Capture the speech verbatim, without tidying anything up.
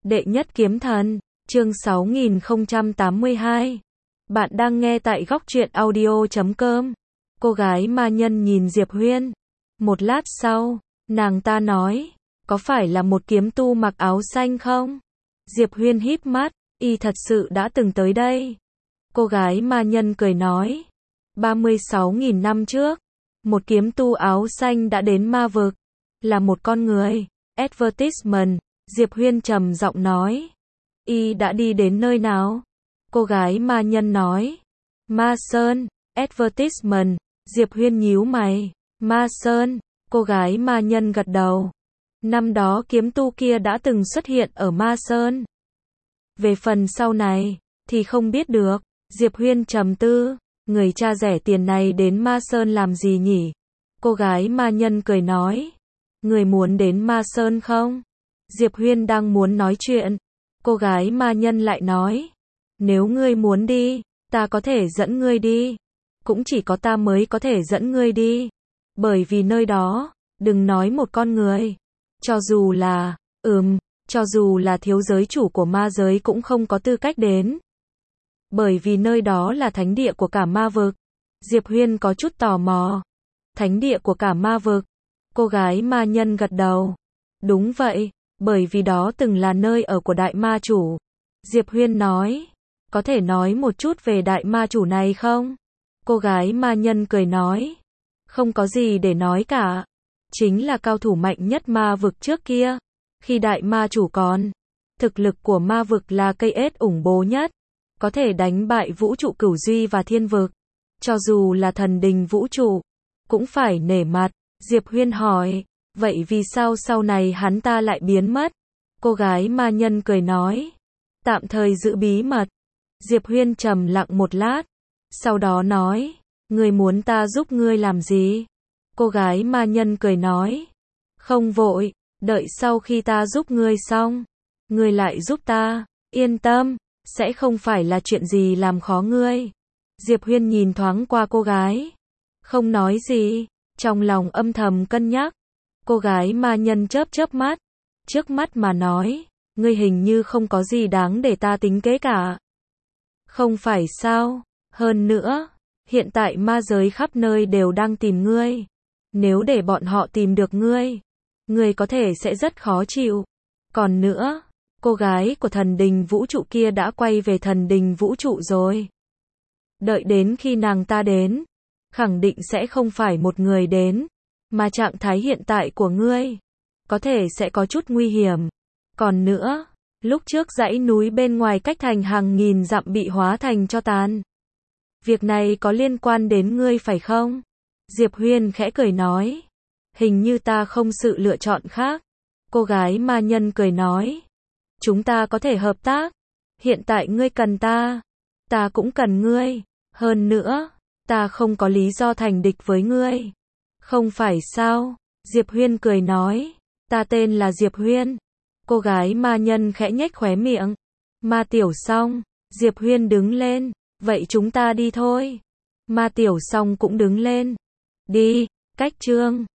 Đệ nhất kiếm thần, chương sáu nghìn không trăm tám mươi hai. Bạn đang nghe tại góc truyện audio chấm com. Cô gái ma nhân nhìn Diệp Huyên. Một lát sau, nàng ta nói, có phải là một kiếm tu mặc áo xanh không? Diệp Huyên híp mắt, y thật sự đã từng tới đây. Cô gái ma nhân cười nói, ba mươi sáu nghìn năm trước, một kiếm tu áo xanh đã đến ma vực, là một con người. Advertisement, Diệp Huyên trầm giọng nói, y đã đi đến nơi nào? Cô gái ma nhân nói, Ma Sơn. Advertisement, Diệp Huyên nhíu mày, Ma Sơn. Cô gái ma nhân gật đầu. Năm đó kiếm tu kia đã từng xuất hiện ở Ma Sơn. Về phần sau này, thì không biết được. Diệp Huyên trầm tư, người cha rẻ tiền này đến Ma Sơn làm gì nhỉ? Cô gái ma nhân cười nói, người muốn đến Ma Sơn không? Diệp Huyên đang muốn nói chuyện. Cô gái ma nhân lại nói, nếu ngươi muốn đi, ta có thể dẫn ngươi đi. Cũng chỉ có ta mới có thể dẫn ngươi đi. Bởi vì nơi đó, đừng nói một con người. Cho dù là, ừm, cho dù là thiếu giới chủ của ma giới cũng không có tư cách đến. Bởi vì nơi đó là thánh địa của cả ma vực. Diệp Huyên có chút tò mò. Thánh địa của cả ma vực. Cô gái ma nhân gật đầu. Đúng vậy, bởi vì đó từng là nơi ở của đại ma chủ. Diệp Huyên nói, có thể nói một chút về đại ma chủ này không? Cô gái ma nhân cười nói, không có gì để nói cả. Chính là cao thủ mạnh nhất ma vực trước kia. Khi đại ma chủ còn, thực lực của ma vực là cây ết ủng bố nhất. Có thể đánh bại vũ trụ cửu duy và thiên vực. Cho dù là thần đình vũ trụ, cũng phải nể mặt. Diệp Huyên hỏi, vậy vì sao sau này hắn ta lại biến mất? Cô gái ma nhân cười nói, tạm thời giữ bí mật. Diệp Huyên trầm lặng một lát, sau đó nói, ngươi muốn ta giúp ngươi làm gì? Cô gái ma nhân cười nói, không vội, đợi sau khi ta giúp ngươi xong, ngươi lại giúp ta, yên tâm, sẽ không phải là chuyện gì làm khó ngươi. Diệp Huyên nhìn thoáng qua cô gái, không nói gì, trong lòng âm thầm cân nhắc. Cô gái ma nhân chớp chớp mắt, trước mắt mà nói, ngươi hình như không có gì đáng để ta tính kế cả. Không phải sao? Hơn nữa, hiện tại ma giới khắp nơi đều đang tìm ngươi. Nếu để bọn họ tìm được ngươi, ngươi có thể sẽ rất khó chịu. Còn nữa, cô gái của thần đình vũ trụ kia đã quay về thần đình vũ trụ rồi. Đợi đến khi nàng ta đến, khẳng định sẽ không phải một người đến, mà trạng thái hiện tại của ngươi, có thể sẽ có chút nguy hiểm. Còn nữa, lúc trước dãy núi bên ngoài cách thành hàng nghìn dặm bị hóa thành tro tàn. Việc này có liên quan đến ngươi phải không? Diệp Huyên khẽ cười nói, hình như ta không sự lựa chọn khác. Cô gái ma nhân cười nói, chúng ta có thể hợp tác. Hiện tại ngươi cần ta, ta cũng cần ngươi. Hơn nữa, ta không có lý do thành địch với ngươi. Không phải sao? Diệp Huyên cười nói, ta tên là Diệp Huyên. Cô gái ma nhân khẽ nhếch khóe miệng. Ma tiểu xong, Diệp Huyên đứng lên, vậy chúng ta đi thôi. Ma tiểu xong cũng đứng lên. Đi, cách chương.